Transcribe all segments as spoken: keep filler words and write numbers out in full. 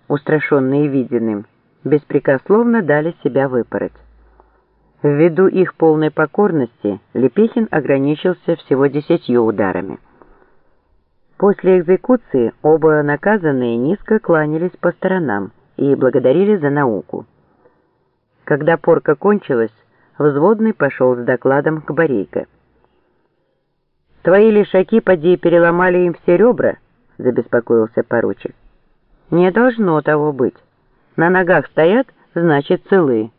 устрашенные виденным, беспрекословно дали себя выпороть. Ввиду их полной покорности Лепехин ограничился всего десятью ударами. После экзекуции оба наказанные низко кланялись по сторонам и благодарили за науку. Когда порка кончилась, взводный пошел с докладом к Борейко. «Твои лишаки, поди, переломали им все ребра?» — забеспокоился поручик. «Не должно того быть. На ногах стоят, значит, целы».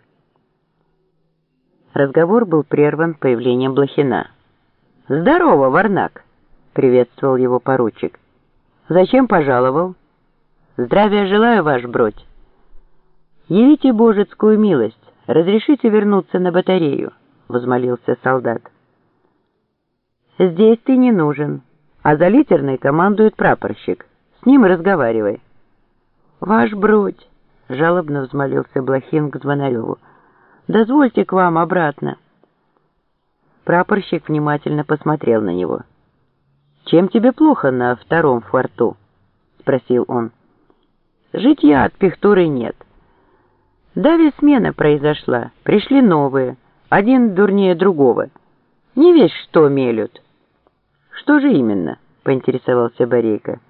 Разговор был прерван появлением Блохина. «Здорово, Варнак!» — приветствовал его поручик. «Зачем пожаловал?» «Здравия желаю, ваш бродь!» «Явите божецкую милость, разрешите вернуться на батарею», — возмолился солдат. «Здесь ты не нужен, а за литерной командует прапорщик. С ним и разговаривай». «Ваш бродь», — жалобно взмолился Блохин к Звонареву, — «дозвольте к вам обратно». Прапорщик внимательно посмотрел на него. «Чем тебе плохо на втором форту?» — спросил он. «Житья от пихтуры нет. Даве смена произошла, пришли новые, один дурнее другого. Не весь что мелют». «Что же именно?» — поинтересовался Борейко.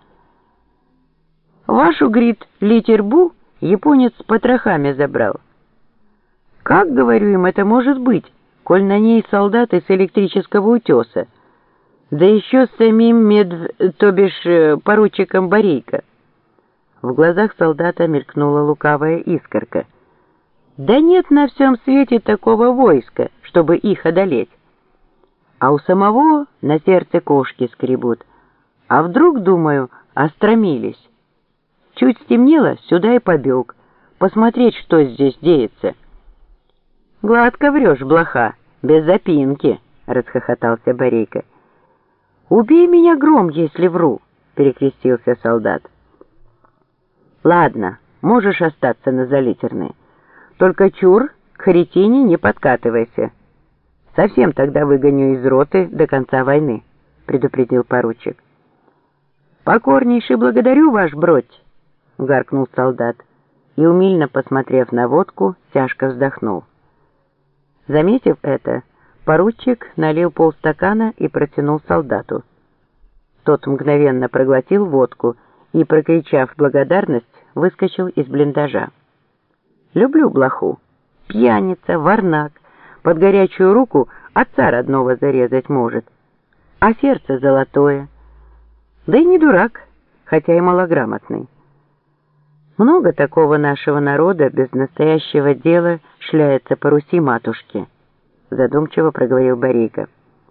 «Вашу, грит, литербу японец с потрохами забрал». «Как, говорю им, это может быть, коль на ней солдаты с электрического утеса, да еще с самим мед, то бишь поручиком Борейко?» В глазах солдата мелькнула лукавая искорка. «Да нет на всем свете такого войска, чтобы их одолеть. А у самого на сердце кошки скребут. А вдруг, думаю, остромились. Чуть стемнело, сюда и побег, посмотреть, что здесь деется». «Гладко врешь, блоха, без запинки», — расхохотался Борейко. «Убей меня, гром, если вру», — перекрестился солдат. «Ладно, можешь остаться на залитерной. Только чур, к Харитине не подкатывайся. Совсем тогда выгоню из роты до конца войны», — предупредил поручик. «Покорнейше благодарю, ваш бродь», — гаркнул солдат и, умильно посмотрев на водку, тяжко вздохнул. Заметив это, поручик налил полстакана и протянул солдату. Тот мгновенно проглотил водку и, прокричав благодарность, выскочил из блиндажа. «Люблю блоху. Пьяница, варнак, под горячую руку отца родного зарезать может. А сердце золотое. Да и не дурак, хотя и малограмотный. Много такого нашего народа без настоящего дела шляется по Руси матушки», — задумчиво проговорил Борейко.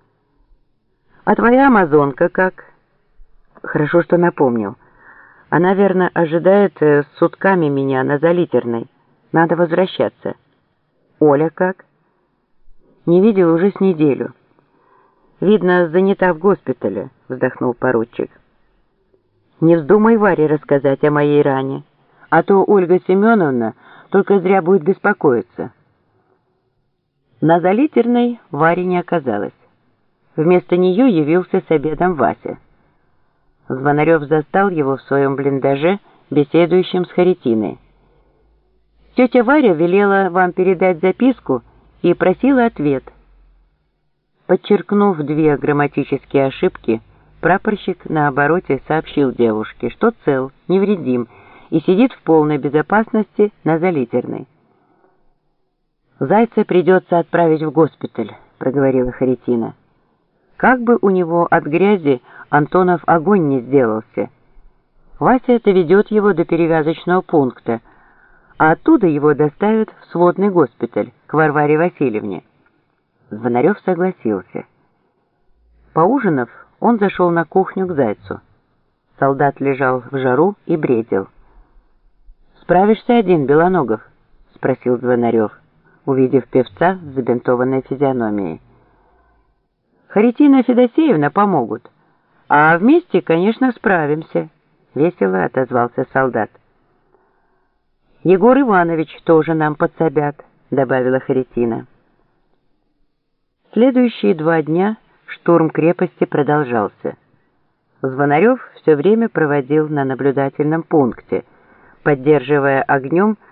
«А твоя амазонка как?» «Хорошо, что напомнил. Она, верно, ожидает э, с сутками меня на залитерной. Надо возвращаться». «Оля как?» «Не видел уже с неделю». «Видно, занята в госпитале», — вздохнул поручик. «Не вздумай Варе рассказать о моей ране, а то Ольга Семеновна только зря будет беспокоиться». На залитерной Вари не оказалось. Вместо нее явился с обедом Вася. Звонарев застал его в своем блиндаже, беседующим с Харитиной. «Тетя Варя велела вам передать записку и просила ответ». Подчеркнув две грамматические ошибки, прапорщик на обороте сообщил девушке, что цел, невредим и сидит в полной безопасности на залитерной. «Зайца придется отправить в госпиталь», — проговорила Харитина. «Как бы у него от грязи Антонов огонь не сделался. Вася доведет его до перевязочного пункта, а оттуда его доставят в сводный госпиталь к Варваре Васильевне». Звонарев согласился. Поужинав, он зашел на кухню к Зайцу. Солдат лежал в жару и бредил. «Справишься один, Белоногов?» — спросил Звонарев, увидев певца с забинтованной физиономией. «Харитина Федосеевна помогут, а вместе, конечно, справимся», — весело отозвался солдат. «Егор Иванович тоже нам подсобят», — добавила Харитина. Следующие два дня штурм крепости продолжался. Звонарев все время проводил на наблюдательном пункте, поддерживая огнем